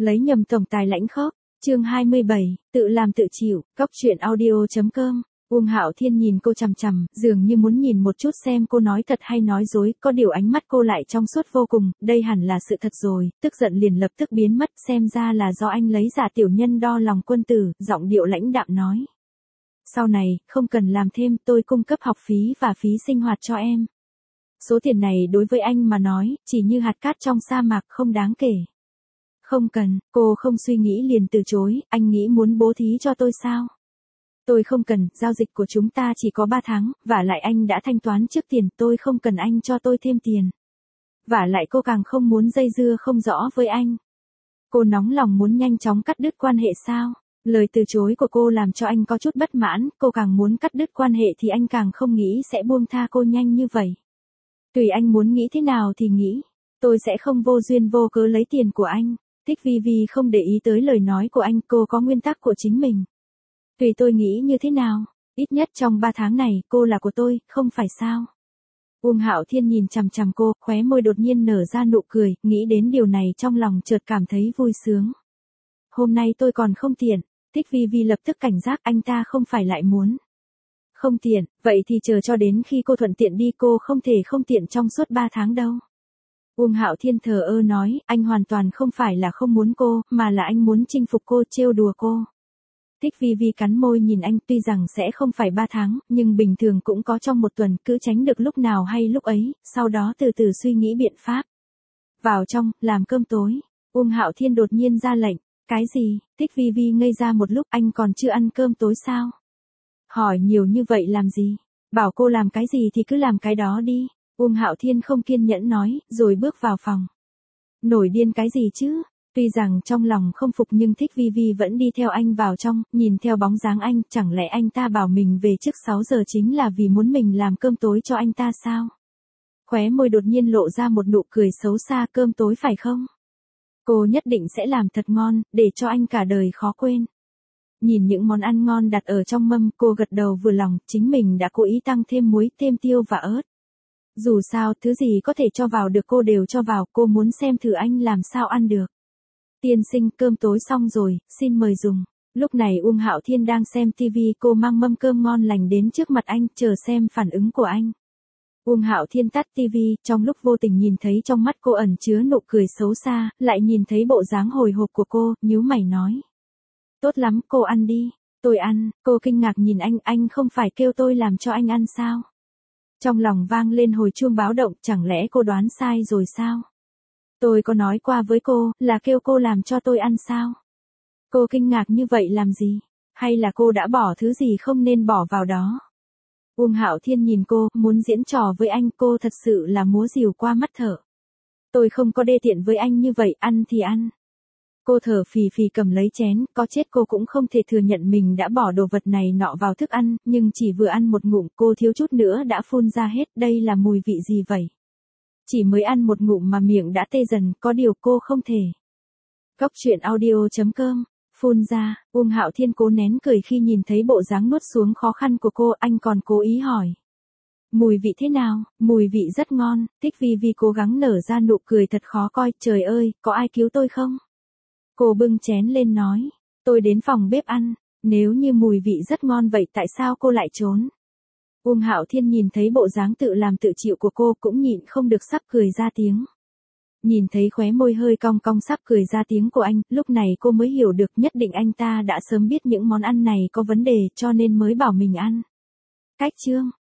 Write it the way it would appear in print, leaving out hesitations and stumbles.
Lấy nhầm tổng tài lãnh khốc. Chương 27, tự làm tự chịu. Cóc truyện audio.com. Uông Hạo Thiên nhìn cô chằm chằm, dường như muốn nhìn một chút xem cô nói thật hay nói dối, có điều ánh mắt cô lại trong suốt vô cùng, đây hẳn là sự thật rồi, tức giận liền lập tức biến mất, xem ra là do anh lấy giả tiểu nhân đo lòng quân tử, giọng điệu lãnh đạm nói. Sau này, không cần làm thêm, tôi cung cấp học phí và phí sinh hoạt cho em. Số tiền này đối với anh mà nói, chỉ như hạt cát trong sa mạc, không đáng kể. Không cần, cô không suy nghĩ liền từ chối, anh nghĩ muốn bố thí cho tôi sao? Tôi không cần, giao dịch của chúng ta chỉ có 3 tháng, vả lại anh đã thanh toán trước tiền, tôi không cần anh cho tôi thêm tiền. Vả lại cô càng không muốn dây dưa không rõ với anh. Cô nóng lòng muốn nhanh chóng cắt đứt quan hệ sao? Lời từ chối của cô làm cho anh có chút bất mãn, cô càng muốn cắt đứt quan hệ thì anh càng không nghĩ sẽ buông tha cô nhanh như vậy. Tùy anh muốn nghĩ thế nào thì nghĩ, tôi sẽ không vô duyên vô cớ lấy tiền của anh. Thích Vi Vi không để ý tới lời nói của anh, cô có nguyên tắc của chính mình. Tùy tôi nghĩ như thế nào, ít nhất trong 3 tháng này, cô là của tôi, không phải sao? Uông Hạo Thiên nhìn chằm chằm cô, khóe môi đột nhiên nở ra nụ cười, nghĩ đến điều này trong lòng chợt cảm thấy vui sướng. Hôm nay tôi còn không tiện, Thích Vi Vi lập tức cảnh giác, anh ta không phải lại muốn. Không tiện, vậy thì chờ cho đến khi cô thuận tiện đi, cô không thể không tiện trong suốt 3 tháng đâu. Uông Hạo Thiên thờ ơ nói, anh hoàn toàn không phải là không muốn cô, mà là anh muốn chinh phục cô, trêu đùa cô. Thích Vi Vi cắn môi nhìn anh, tuy rằng sẽ không phải 3 tháng, nhưng bình thường cũng có trong 1 tuần, cứ tránh được lúc nào hay lúc ấy, sau đó từ từ suy nghĩ biện pháp. Vào trong, làm cơm tối. Uông Hạo Thiên đột nhiên ra lệnh. Cái gì? Thích Vi Vi ngây ra một lúc, anh còn chưa ăn cơm tối sao? Hỏi nhiều như vậy làm gì? Bảo cô làm cái gì thì cứ làm cái đó đi. Uông Hạo Thiên không kiên nhẫn nói, rồi bước vào phòng. Nổi điên cái gì chứ? Tuy rằng trong lòng không phục nhưng Thích Vi Vi vẫn đi theo anh vào trong, nhìn theo bóng dáng anh, chẳng lẽ anh ta bảo mình về trước 6 giờ chính là vì muốn mình làm cơm tối cho anh ta sao? Khóe môi đột nhiên lộ ra một nụ cười xấu xa, cơm tối phải không? Cô nhất định sẽ làm thật ngon, để cho anh cả đời khó quên. Nhìn những món ăn ngon đặt ở trong mâm, cô gật đầu vừa lòng, chính mình đã cố ý tăng thêm muối, thêm tiêu và ớt. Dù sao, thứ gì có thể cho vào được cô đều cho vào, cô muốn xem thử anh làm sao ăn được. Tiên sinh, cơm tối xong rồi, xin mời dùng. Lúc này Uông Hạo Thiên đang xem TV, cô mang mâm cơm ngon lành đến trước mặt anh, chờ xem phản ứng của anh. Uông Hạo Thiên tắt TV, trong lúc vô tình nhìn thấy trong mắt cô ẩn chứa nụ cười xấu xa, lại nhìn thấy bộ dáng hồi hộp của cô, nhíu mày nói. Tốt lắm, cô ăn đi. Tôi ăn. Cô kinh ngạc nhìn anh không phải kêu tôi làm cho anh ăn sao? Trong lòng vang lên hồi chuông báo động, chẳng lẽ cô đoán sai rồi sao? Tôi có nói qua với cô, là kêu cô làm cho tôi ăn sao? Cô kinh ngạc như vậy làm gì? Hay là cô đã bỏ thứ gì không nên bỏ vào đó? Uông Hạo Thiên nhìn cô, muốn diễn trò với anh, cô thật sự là múa rìu qua mắt thở. Tôi không có đê tiện với anh như vậy, ăn thì ăn. Cô thở phì phì cầm lấy chén, có chết cô cũng không thể thừa nhận mình đã bỏ đồ vật này nọ vào thức ăn, nhưng chỉ vừa ăn một ngụm cô thiếu chút nữa đã phun ra hết, đây là mùi vị gì vậy? Chỉ mới ăn một ngụm mà miệng đã tê dần, có điều cô không thể. Cóc truyện audio.com. Phun ra, Uông Hạo Thiên cố nén cười khi nhìn thấy bộ dáng nuốt xuống khó khăn của cô, anh còn cố ý hỏi. Mùi vị thế nào? Mùi vị rất ngon. Thích Vi Vi cố gắng nở ra nụ cười thật khó coi, trời ơi, có ai cứu tôi không? Cô bưng chén lên nói, tôi đến phòng bếp ăn, nếu như mùi vị rất ngon vậy tại sao cô lại trốn? Uông Hạo Thiên nhìn thấy bộ dáng tự làm tự chịu của cô cũng nhịn không được sắp cười ra tiếng. Nhìn thấy khóe môi hơi cong cong sắp cười ra tiếng của anh, lúc này cô mới hiểu được nhất định anh ta đã sớm biết những món ăn này có vấn đề cho nên mới bảo mình ăn. Cách chương.